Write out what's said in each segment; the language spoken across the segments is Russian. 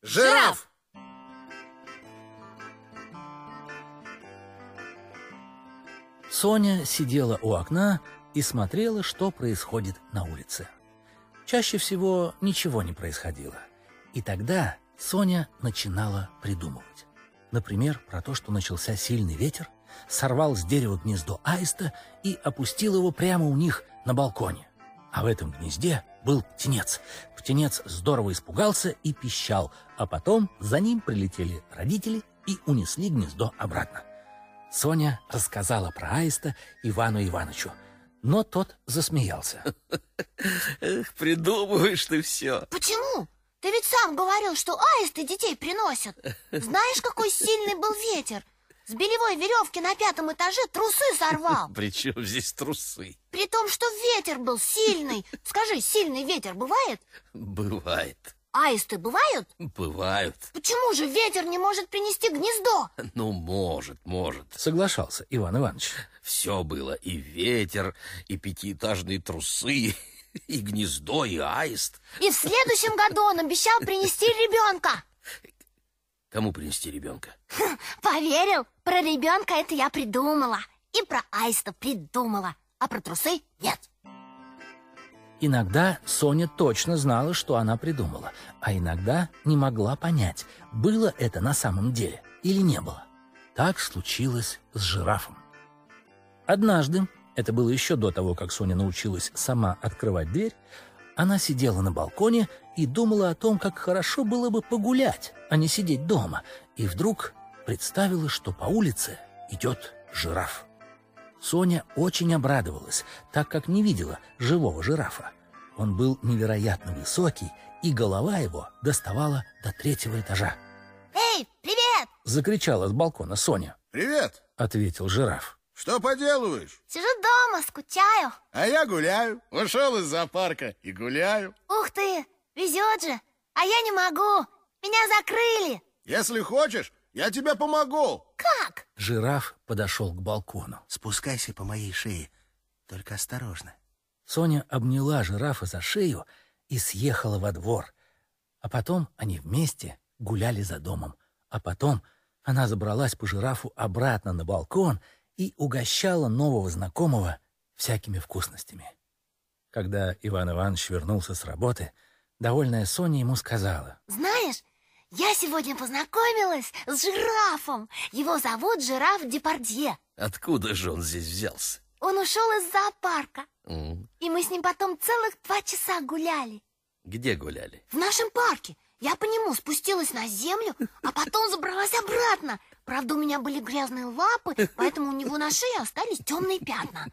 Жираф! Соня сидела у окна и смотрела, что происходит на улице. Чаще всего ничего не происходило. И тогда Соня начинала придумывать. Например, про то, что начался сильный ветер, сорвал с дерева гнездо аиста и опустил его прямо у них на балконе. А в этом гнезде был птенец. Птенец здорово испугался и пищал, а потом за ним прилетели родители и унесли гнездо обратно. Соня рассказала про аиста Ивану Ивановичу, но тот засмеялся. Эх, придумываешь ты все. Почему? Ты ведь сам говорил, что аисты детей приносят. Знаешь, какой сильный был ветер? С белевой веревки на 5-м этаже трусы сорвал. При чем здесь трусы? При том, что ветер был сильный. Скажи, сильный ветер бывает? Бывает. Аисты бывают? Бывают. Почему же ветер не может принести гнездо? Ну, может. Соглашался Иван Иванович. Все было. И ветер, и 5-этажные трусы, и гнездо, и аист. И в следующем году он обещал принести ребенка. Кому принести ребенка? Поверил? Про ребенка это я придумала. И про аиста придумала. А про трусы нет. Иногда Соня точно знала, что она придумала, а иногда не могла понять, было это на самом деле или не было. Так случилось с жирафом. Однажды, это было еще до того, как Соня научилась сама открывать дверь, она сидела на балконе и думала о том, как хорошо было бы погулять, а не сидеть дома, и вдруг представила, что по улице идет жираф. Соня очень обрадовалась, так как не видела живого жирафа. Он был невероятно высокий, и голова его доставала до 3-го этажа. Эй, привет! Закричала с балкона Соня. Привет! Ответил жираф. Что поделываешь? Сижу дома, скучаю. А я гуляю. Ушел из зоопарка и гуляю. Ух ты, везет же. А я не могу. Меня закрыли. Если хочешь, я тебе помогу. Как? Жираф подошел к балкону. Спускайся по моей шее, только осторожно. Соня обняла жирафа за шею и съехала во двор. А потом они вместе гуляли за домом. А потом она забралась по жирафу обратно на балкон и угощала нового знакомого всякими вкусностями. Когда Иван Иванович вернулся с работы, довольная Соня ему сказала: знаешь, я сегодня познакомилась с жирафом. Его зовут Жираф Депардье. Откуда же он здесь взялся? Он ушел из зоопарка. И мы с ним потом целых 2 часа гуляли. Где гуляли? В нашем парке. Я по нему спустилась на землю, а потом забралась обратно. Правда, у меня были грязные лапы, поэтому у него на шее остались темные пятна.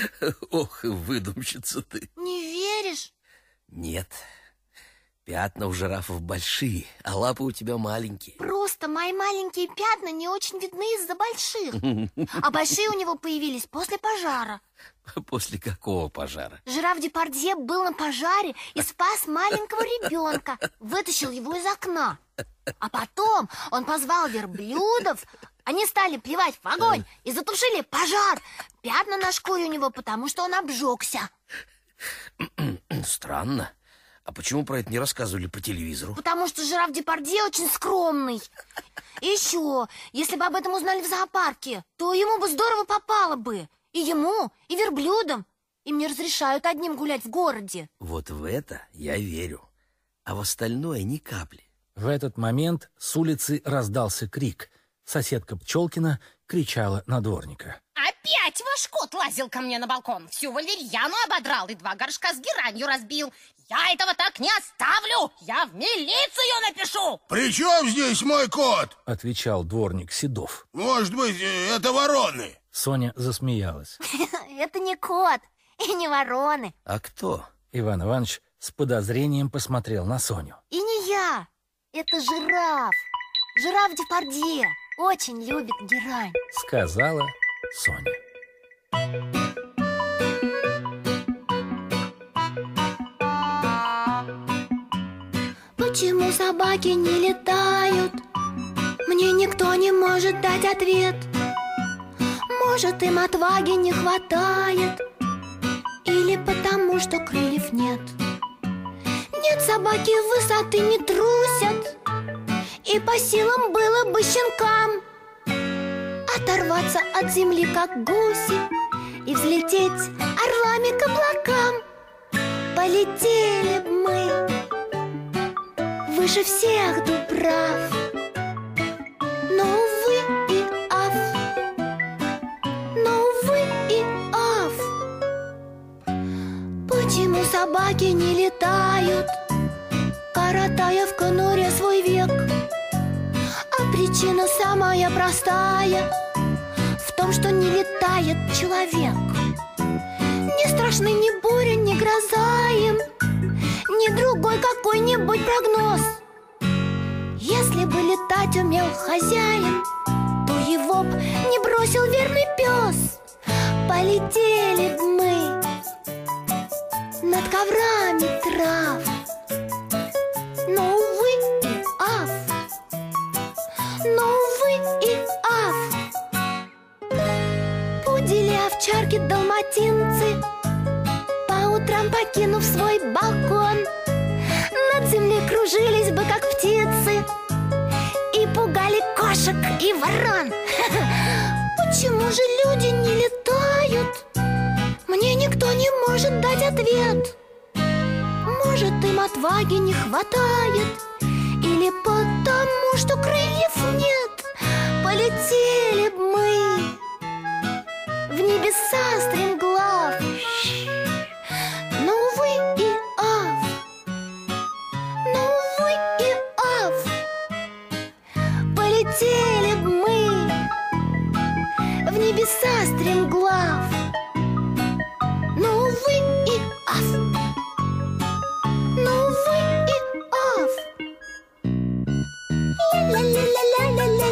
Ох, выдумщица ты. Не веришь? Нет. Пятна у жирафов большие, а лапы у тебя маленькие. Просто мои маленькие пятна не очень видны из-за больших. А большие у него появились после пожара. После какого пожара? Жираф Депардье был на пожаре и спас маленького ребенка. Вытащил его из окна. А потом он позвал верблюдов. Они стали плевать в огонь и затушили пожар. Пятна на шкуре у него, потому что он обжегся. Странно. А почему про это не рассказывали по телевизору? Потому что жираф Депардье очень скромный. И еще, если бы об этом узнали в зоопарке, то ему бы здорово попало бы. И ему, и верблюдам. Им не разрешают одним гулять в городе. Вот в это я верю. А в остальное ни капли. В этот момент с улицы раздался крик. Соседка Пчелкина кричала на дворника: опять ваш кот лазил ко мне на балкон. Всю валерьяну ободрал и 2 горшка с геранью разбил. Я этого так не оставлю. Я в милицию напишу. При чем здесь мой кот? Отвечал дворник Седов. Может быть, это вороны? Соня засмеялась. Это не кот и не вороны. А кто? Иван Иванович с подозрением посмотрел на Соню. И не я. Это жираф. Жираф Депардье очень любит герань, сказала Соня. Почему собаки не летают? Мне никто не может дать ответ. Может, им отваги не хватает, или потому, что крыльев нет. Нет, собаки высоты не трусят, по силам было бы щенкам оторваться от земли, как гуси, и взлететь орлами к облакам. Полетели б мы выше всех дубрав, но, увы и ав, но, увы и ав. Почему собаки не летают, коротая в конуре свой век? А причина самая простая в том, что не летает человек. Не страшны ни буря, ни гроза им, ни другой какой-нибудь прогноз. Если бы летать умел хозяин, то его б не бросил верный пес. Полетели б мы над коврами трав, но, увы и ав, но, увы и ав. Пудели, овчарки, далматинцы, по утрам покинув свой балкон, над землей кружились бы, как птицы, и пугали кошек и ворон. Почему же люди не летают? Мне никто не может дать ответ. Может, им отваги не хватает, или потому, что крыльев нет. Полетели б мы в небеса стремглав, но, увы и ав, но, увы и ав. Полетели б мы в небеса стремглав, но, увы и ав, но, увы и ав. Ля-ля-ля-ля-ля-ля.